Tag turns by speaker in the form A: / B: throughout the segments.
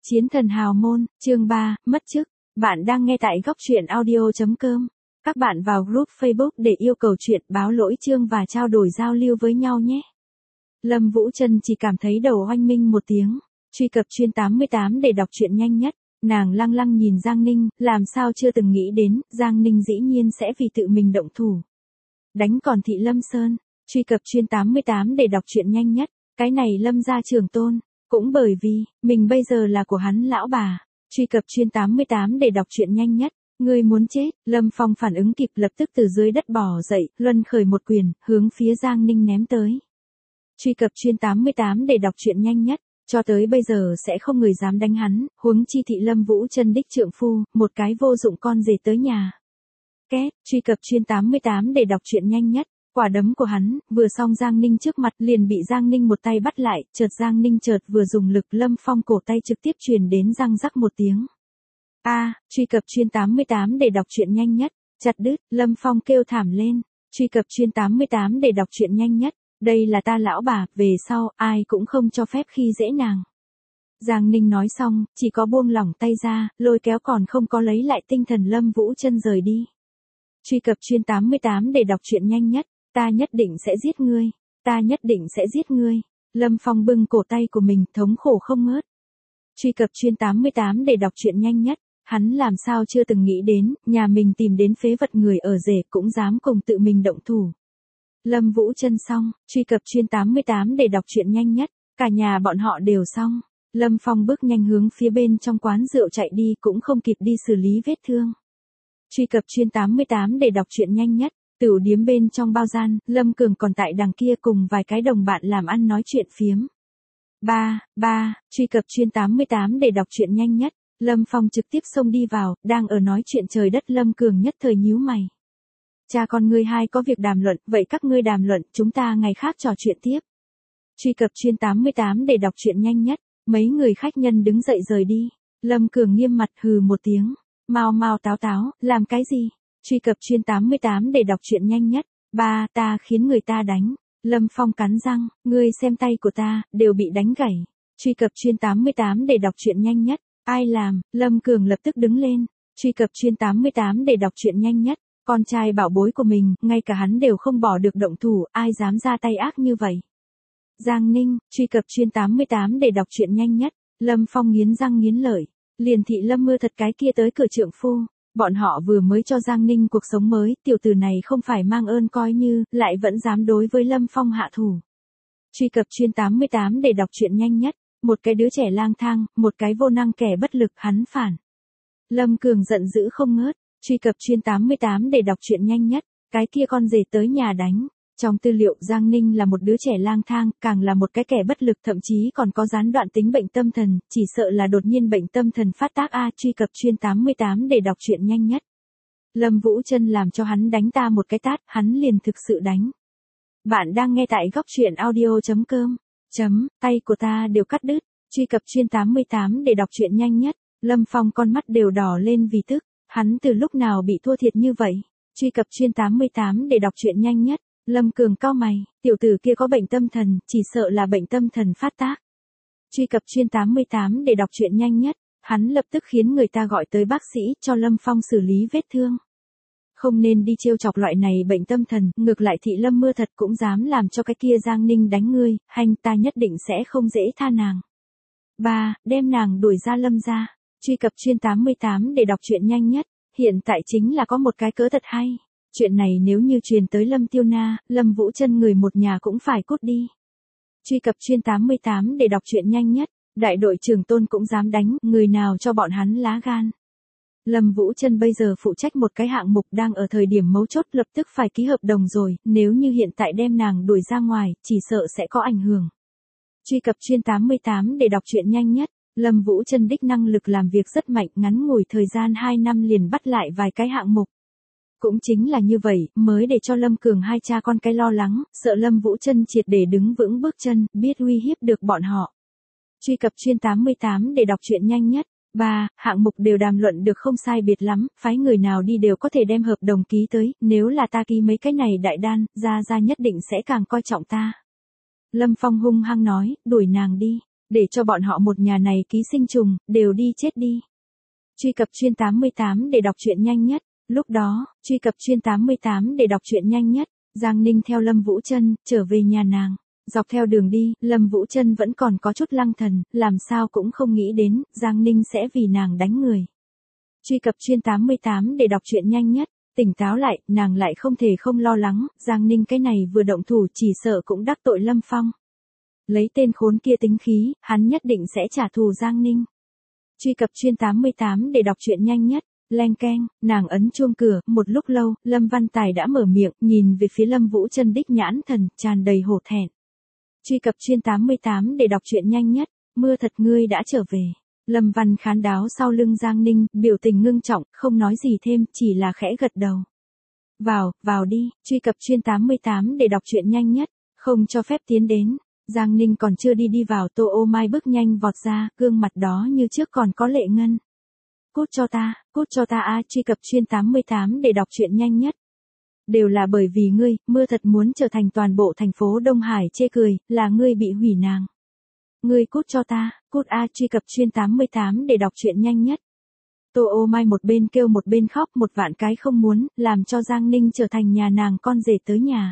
A: Chiến thần hào môn, chương 3, mất chức. Bạn đang nghe tại góc truyện audio.com. Các bạn vào group Facebook để yêu cầu chuyện, báo lỗi chương và trao đổi giao lưu với nhau nhé. Lâm Vũ Trân chỉ cảm thấy đầu oanh minh một tiếng. Truy cập chuyên 88 để đọc truyện nhanh nhất. Nàng lăng lăng nhìn Giang Ninh, làm sao chưa từng nghĩ đến, Giang Ninh dĩ nhiên sẽ vì tự mình động thủ. Đánh còn thị Lâm Sơn. Truy cập chuyên 88 để đọc truyện nhanh nhất. Cái này Lâm gia trưởng tôn. Cũng bởi vì, mình bây giờ là của hắn lão bà. Truy cập chuyên 88 để đọc truyện nhanh nhất. Ngươi muốn chết, Lâm Phong phản ứng kịp lập tức từ dưới đất bò dậy, luân khởi một quyền, hướng phía Giang Ninh ném tới. Truy cập chuyên 88 để đọc truyện nhanh nhất. Cho tới bây giờ sẽ không người dám đánh hắn, huống chi thị Lâm Vũ Trân đích trượng phu, một cái vô dụng con rể tới nhà. Két, truy cập chuyên 88 để đọc truyện nhanh nhất. Quả đấm của hắn, vừa xong Giang Ninh trước mặt liền bị Giang Ninh một tay bắt lại, chợt Giang Ninh vừa dùng lực Lâm Phong cổ tay trực tiếp truyền đến răng rắc một tiếng. Truy cập chuyên 88 để đọc truyện nhanh nhất, chặt đứt, Lâm Phong kêu thảm lên, truy cập chuyên 88 để đọc truyện nhanh nhất, đây là ta lão bà, về sau, ai cũng không cho phép khi dễ nàng. Giang Ninh nói xong, chỉ có buông lỏng tay ra, lôi kéo còn không có lấy lại tinh thần Lâm Vũ Trân rời đi. Truy cập chuyên 88 để đọc truyện nhanh nhất. Ta nhất định sẽ giết ngươi, ta nhất định sẽ giết ngươi. Lâm Phong bưng cổ tay của mình thống khổ không ngớt. Truy cập chuyên 88 để đọc truyện nhanh nhất, hắn làm sao chưa từng nghĩ đến, nhà mình tìm đến phế vật người ở rể cũng dám cùng tự mình động thủ. Lâm Vũ Trân xong, truy cập chuyên 88 để đọc truyện nhanh nhất, cả nhà bọn họ đều xong. Lâm Phong bước nhanh hướng phía bên trong quán rượu chạy đi cũng không kịp đi xử lý vết thương. Truy cập chuyên 88 để đọc truyện nhanh nhất. Tửu điếm bên trong bao gian, Lâm Cường còn tại đằng kia cùng vài cái đồng bạn làm ăn nói chuyện phiếm. Truy cập chuyên 88 để đọc truyện nhanh nhất. Lâm Phong trực tiếp xông đi vào, đang ở nói chuyện trời đất Lâm Cường nhất thời nhíu mày. Cha con ngươi hai có việc đàm luận, vậy các ngươi đàm luận, chúng ta ngày khác trò chuyện tiếp. Truy cập chuyên 88 để đọc truyện nhanh nhất. Mấy người khách nhân đứng dậy rời đi. Lâm Cường nghiêm mặt hừ một tiếng. Mau táo, làm cái gì? Truy cập chuyên 88 để đọc truyện nhanh nhất. Ta khiến người ta đánh. Lâm Phong cắn răng, ngươi xem tay của ta, đều bị đánh gãy. Truy cập chuyên 88 để đọc truyện nhanh nhất. Ai làm? Lâm Cường lập tức đứng lên. Truy cập chuyên 88 để đọc truyện nhanh nhất. Con trai bảo bối của mình, ngay cả hắn đều không bỏ được động thủ, ai dám ra tay ác như vậy? Giang Ninh, truy cập chuyên 88 để đọc truyện nhanh nhất. Lâm Phong nghiến răng nghiến lợi. Liền thị Lâm Mưa thật cái kia tới cửa trượng phu. Bọn họ vừa mới cho Giang Ninh cuộc sống mới, tiểu tử này không phải mang ơn coi như, lại vẫn dám đối với Lâm Phong hạ thủ. Truy cập chuyên 88 để đọc truyện nhanh nhất. Một cái đứa trẻ lang thang, một cái vô năng kẻ bất lực, hắn phản. Lâm Cường giận dữ không ngớt. Truy cập chuyên 88 để đọc truyện nhanh nhất. Cái kia con rể tới nhà đánh. Trong tư liệu Giang Ninh là một đứa trẻ lang thang, càng là một cái kẻ bất lực, thậm chí còn có gián đoạn tính bệnh tâm thần, chỉ sợ là đột nhiên bệnh tâm thần phát tác. Truy cập chuyên 88 để đọc truyện nhanh nhất. Lâm Vũ Trân làm cho hắn đánh ta một cái tát, hắn liền thực sự đánh. Bạn đang nghe tại góc truyện audio.com. Tay của ta đều cắt đứt. Truy cập chuyên 88 để đọc truyện nhanh nhất. Lâm Phong con mắt đều đỏ lên vì tức, hắn từ lúc nào bị thua thiệt như vậy. Truy cập chuyên 88 để đọc truyện nhanh nhất. Lâm Cường cau mày, tiểu tử kia có bệnh tâm thần, chỉ sợ là bệnh tâm thần phát tác. Truy cập chuyên 88 để đọc truyện nhanh nhất, hắn lập tức khiến người ta gọi tới bác sĩ cho Lâm Phong xử lý vết thương. Không nên đi trêu chọc loại này bệnh tâm thần, ngược lại thị Lâm Mưa thật cũng dám làm cho cái kia Giang Ninh đánh ngươi, hành ta nhất định sẽ không dễ tha nàng. Đem nàng đuổi ra Lâm gia. Truy cập chuyên 88 để đọc truyện nhanh nhất, hiện tại chính là có một cái cớ thật hay. Chuyện này nếu như truyền tới Lâm Tiêu Na, Lâm Vũ Trân người một nhà cũng phải cút đi. Truy cập chuyên 88 để đọc truyện nhanh nhất. Đại đội trưởng Tôn cũng dám đánh, người nào cho bọn hắn lá gan. Lâm Vũ Trân bây giờ phụ trách một cái hạng mục đang ở thời điểm mấu chốt, lập tức phải ký hợp đồng rồi, nếu như hiện tại đem nàng đuổi ra ngoài, chỉ sợ sẽ có ảnh hưởng. Truy cập chuyên 88 để đọc truyện nhanh nhất. Lâm Vũ Trân đích năng lực làm việc rất mạnh, ngắn ngủi thời gian 2 năm liền bắt lại vài cái hạng mục. Cũng chính là như vậy, mới để cho Lâm Cường hai cha con cái lo lắng, sợ Lâm Vũ Trân triệt để đứng vững bước chân, biết uy hiếp được bọn họ. Truy cập chuyên 88 để đọc truyện nhanh nhất. Hạng mục đều đàm luận được không sai biệt lắm, phái người nào đi đều có thể đem hợp đồng ký tới, nếu là ta ký mấy cái này đại đan, ra nhất định sẽ càng coi trọng ta. Lâm Phong hung hăng nói, đuổi nàng đi. Để cho bọn họ một nhà này ký sinh trùng, đều đi chết đi. Truy cập chuyên 88 để đọc truyện nhanh nhất. Lúc đó, truy cập chuyên 88 để đọc truyện nhanh nhất. Giang Ninh theo Lâm Vũ Trân, trở về nhà nàng. Dọc theo đường đi, Lâm Vũ Trân vẫn còn có chút lăng thần, làm sao cũng không nghĩ đến, Giang Ninh sẽ vì nàng đánh người. Truy cập chuyên 88 để đọc truyện nhanh nhất. Tỉnh táo lại, nàng lại không thể không lo lắng, Giang Ninh cái này vừa động thủ chỉ sợ cũng đắc tội Lâm Phong. Lấy tên khốn kia tính khí, hắn nhất định sẽ trả thù Giang Ninh. Truy cập chuyên 88 để đọc truyện nhanh nhất. Leng keng, nàng ấn chuông cửa, một lúc lâu, Lâm Văn Tài đã mở miệng, nhìn về phía Lâm Vũ Trân đích nhãn thần, tràn đầy hổ thẹn. Truy cập chuyên 88 để đọc truyện nhanh nhất. Mưa thật ngươi đã trở về. Lâm Văn khán đáo sau lưng Giang Ninh, biểu tình ngưng trọng, không nói gì thêm, chỉ là khẽ gật đầu. Vào đi, truy cập chuyên 88 để đọc truyện nhanh nhất, không cho phép tiến đến. Giang Ninh còn chưa đi vào, Tô Ô Mai bước nhanh vọt ra, gương mặt đó như trước còn có lệ ngân. Cút cho ta a, truy cập chuyên 88 để đọc truyện nhanh nhất. Đều là bởi vì ngươi, mưa thật muốn trở thành toàn bộ thành phố Đông Hải chê cười, là ngươi bị hủy nàng. Ngươi cút cho ta, cút a, truy cập chuyên 88 để đọc truyện nhanh nhất. Tô Ô Mai một bên kêu một bên khóc, một vạn cái không muốn, làm cho Giang Ninh trở thành nhà nàng con rể tới nhà.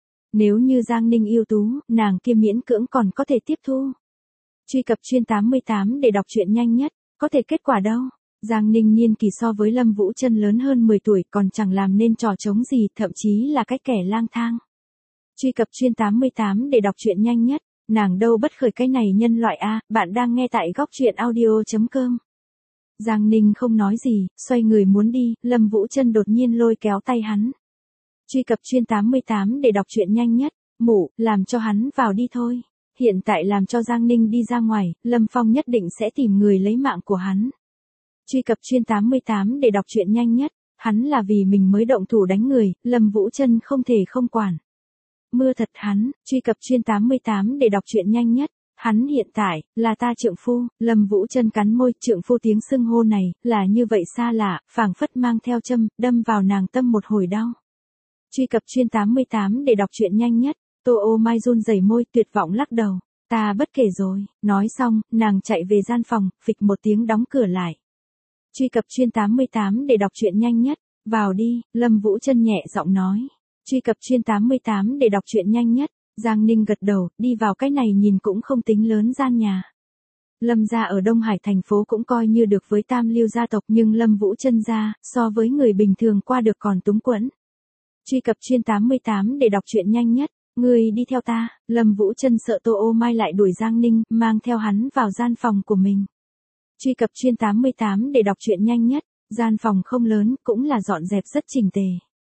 A: Nếu như Giang Ninh yêu tú, nàng kia miễn cưỡng còn có thể tiếp thu. Truy cập chuyên 88 để đọc truyện nhanh nhất, có thể kết quả đâu. Giang Ninh niên kỳ so với Lâm Vũ Trân lớn hơn 10 tuổi còn chẳng làm nên trò trống gì, thậm chí là cái kẻ lang thang. Truy cập chuyên 88 để đọc truyện nhanh nhất, nàng đâu bất khởi cái này nhân loại a, bạn đang nghe tại góc truyện audio.com. Giang Ninh không nói gì, xoay người muốn đi, Lâm Vũ Trân đột nhiên lôi kéo tay hắn. Truy cập chuyên 88 để đọc truyện nhanh nhất, mụ, làm cho hắn vào đi thôi. Hiện tại làm cho Giang Ninh đi ra ngoài, Lâm Phong nhất định sẽ tìm người lấy mạng của hắn. Truy cập chuyên 88 để đọc truyện nhanh nhất, hắn là vì mình mới động thủ đánh người, Lâm Vũ Trân không thể không quản. Mưa thật hắn, truy cập chuyên 88 để đọc truyện nhanh nhất, hắn hiện tại, là ta trượng phu, Lâm Vũ Trân cắn môi, trượng phu tiếng xưng hô này, là như vậy xa lạ, phảng phất mang theo châm, đâm vào nàng tâm một hồi đau. Truy cập chuyên 88 để đọc truyện nhanh nhất, Tô Ô Mai run rẩy môi, tuyệt vọng lắc đầu, ta bất kể rồi, nói xong, nàng chạy về gian phòng, phịch một tiếng đóng cửa lại. Truy cập chuyên 88 để đọc truyện nhanh nhất, vào đi, Lâm Vũ Trân nhẹ giọng nói. Truy cập chuyên 88 để đọc truyện nhanh nhất, Giang Ninh gật đầu, đi vào cái này nhìn cũng không tính lớn gian nhà. Lâm gia ở Đông Hải thành phố cũng coi như được với tam lưu gia tộc, nhưng Lâm Vũ Trân gia, so với người bình thường qua được còn túng quẫn. Truy cập chuyên 88 để đọc truyện nhanh nhất, ngươi đi theo ta, Lâm Vũ Trân sợ Tô Ô Mai lại đuổi Giang Ninh, mang theo hắn vào gian phòng của mình. Truy cập chuyên 88 để đọc truyện nhanh nhất, gian phòng không lớn, cũng là dọn dẹp rất chỉnh tề.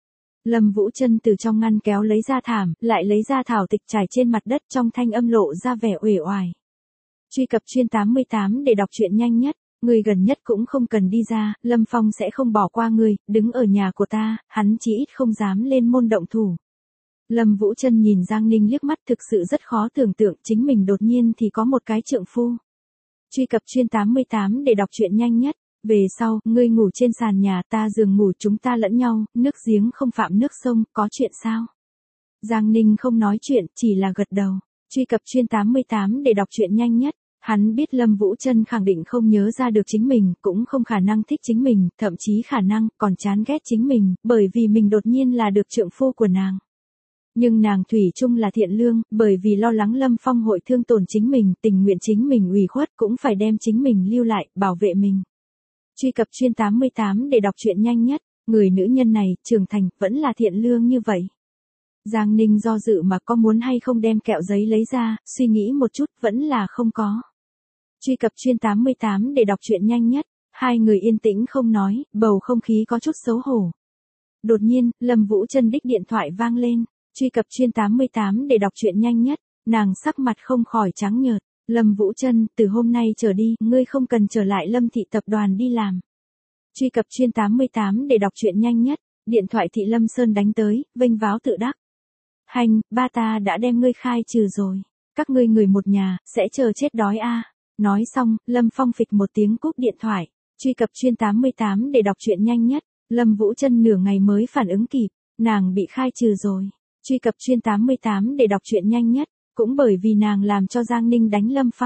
A: Lâm Vũ Trân từ trong ngăn kéo lấy ra thảm, lại lấy ra thảo tịch trải trên mặt đất, trong thanh âm lộ ra vẻ uể oải. Truy cập chuyên 88 để đọc truyện nhanh nhất, người gần nhất cũng không cần đi ra, Lâm Phong sẽ không bỏ qua người, đứng ở nhà của ta, hắn chí ít không dám lên môn động thủ. Lâm Vũ Trân nhìn Giang Ninh liếc mắt, thực sự rất khó tưởng tượng chính mình đột nhiên thì có một cái trượng phu. Truy cập chuyên 88 để đọc truyện nhanh nhất. Về sau, ngươi ngủ trên sàn nhà, ta giường ngủ, chúng ta lẫn nhau, nước giếng không phạm nước sông, có chuyện sao? Giang Ninh không nói chuyện, chỉ là gật đầu. Truy cập chuyên 88 để đọc truyện nhanh nhất. Hắn biết Lâm Vũ Trân khẳng định không nhớ ra được chính mình, cũng không khả năng thích chính mình, thậm chí khả năng còn chán ghét chính mình, bởi vì mình đột nhiên là được trượng phu của nàng. Nhưng nàng thủy chung là thiện lương, bởi vì lo lắng Lâm Phong hội thương tổn chính mình, tình nguyện chính mình ủy khuất cũng phải đem chính mình lưu lại, bảo vệ mình. Truy cập chuyên 88 để đọc truyện nhanh nhất, người nữ nhân này, trưởng thành, vẫn là thiện lương như vậy. Giang Ninh do dự mà có muốn hay không đem kẹo giấy lấy ra, suy nghĩ một chút, vẫn là không có. Truy cập chuyên 88 để đọc truyện nhanh nhất, hai người yên tĩnh không nói, bầu không khí có chút xấu hổ. Đột nhiên, Lâm Vũ Trân đích điện thoại vang lên, truy cập chuyên 88 để đọc truyện nhanh nhất, nàng sắc mặt không khỏi trắng nhợt. Lâm Vũ Trân, từ hôm nay trở đi, ngươi không cần trở lại Lâm thị tập đoàn đi làm. Truy cập chuyên 88 để đọc truyện nhanh nhất, điện thoại thị Lâm Sơn đánh tới, vênh váo tự đắc. Hành, ba ta đã đem ngươi khai trừ rồi. Các ngươi người một nhà, sẽ chờ chết đói a. Nói xong, Lâm Phong phịch một tiếng cúp điện thoại. Truy cập chuyên 88 để đọc truyện nhanh nhất, Lâm Vũ Trân nửa ngày mới phản ứng kịp, nàng bị khai trừ rồi. Truy cập chuyên 88 để đọc truyện nhanh nhất. Cũng bởi vì nàng làm cho Giang Ninh đánh Lâm Phong.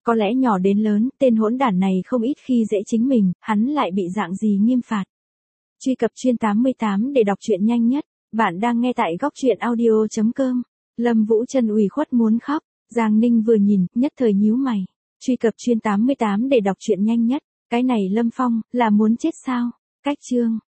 A: Có lẽ nhỏ đến lớn, tên hỗn đản này không ít khi dễ chính mình, hắn lại bị dạng gì nghiêm phạt. Truy cập chuyên 88 để đọc truyện nhanh nhất. Bạn đang nghe tại góc truyện audio.com. Lâm Vũ Trân ủy khuất muốn khóc. Giang Ninh vừa nhìn, nhất thời nhíu mày. Truy cập chuyên 88 để đọc truyện nhanh nhất. Cái này Lâm Phong, là muốn chết sao? Cách chương.